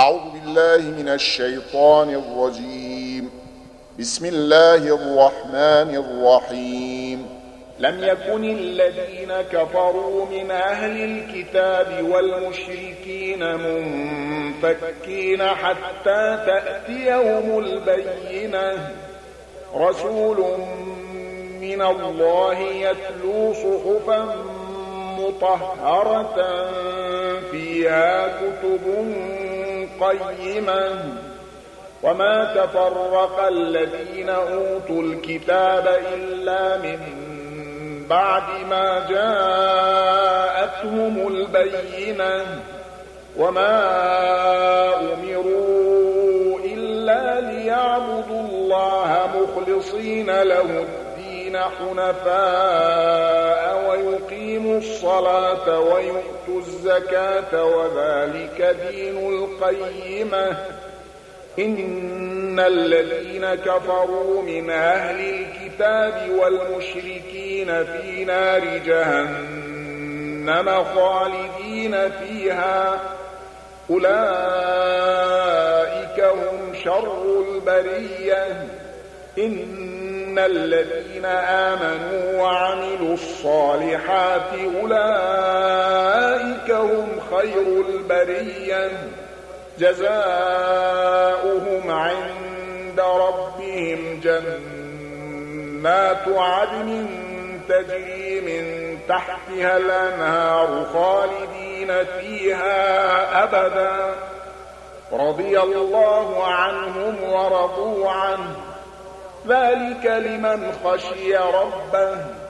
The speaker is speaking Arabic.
أعوذ بالله من الشيطان الرجيم. بسم الله الرحمن الرحيم. لم يكن الذين كفروا من أهل الكتاب والمشركين منفكين حتى تأتيهم البينة، رسول من الله يتلو صحفا مطهرة فيها كتب قيمة، وما تفرق الذين أوتوا الكتاب إلا من بعد ما جاءتهم البينة، وما أمروا إلا ليعبدوا الله مخلصين له الدين حنفاء ويقيموا الصلاة ويؤتوا الزكاة وذلك دين القيمة. إن الذين كفروا من أهل الكتاب والمشركين في نار جهنم خالدين فيها، أولئك هم شر البرية. إن الذين آمنوا وعملوا الصالحات أولئك هم خير البرية، جزاؤهم عند ربهم جنات عدن تجري من تحتها الأنهار خالدين فيها أبدا، رضي الله عنهم ورضوا عنه، ذلك لمن خشي ربه.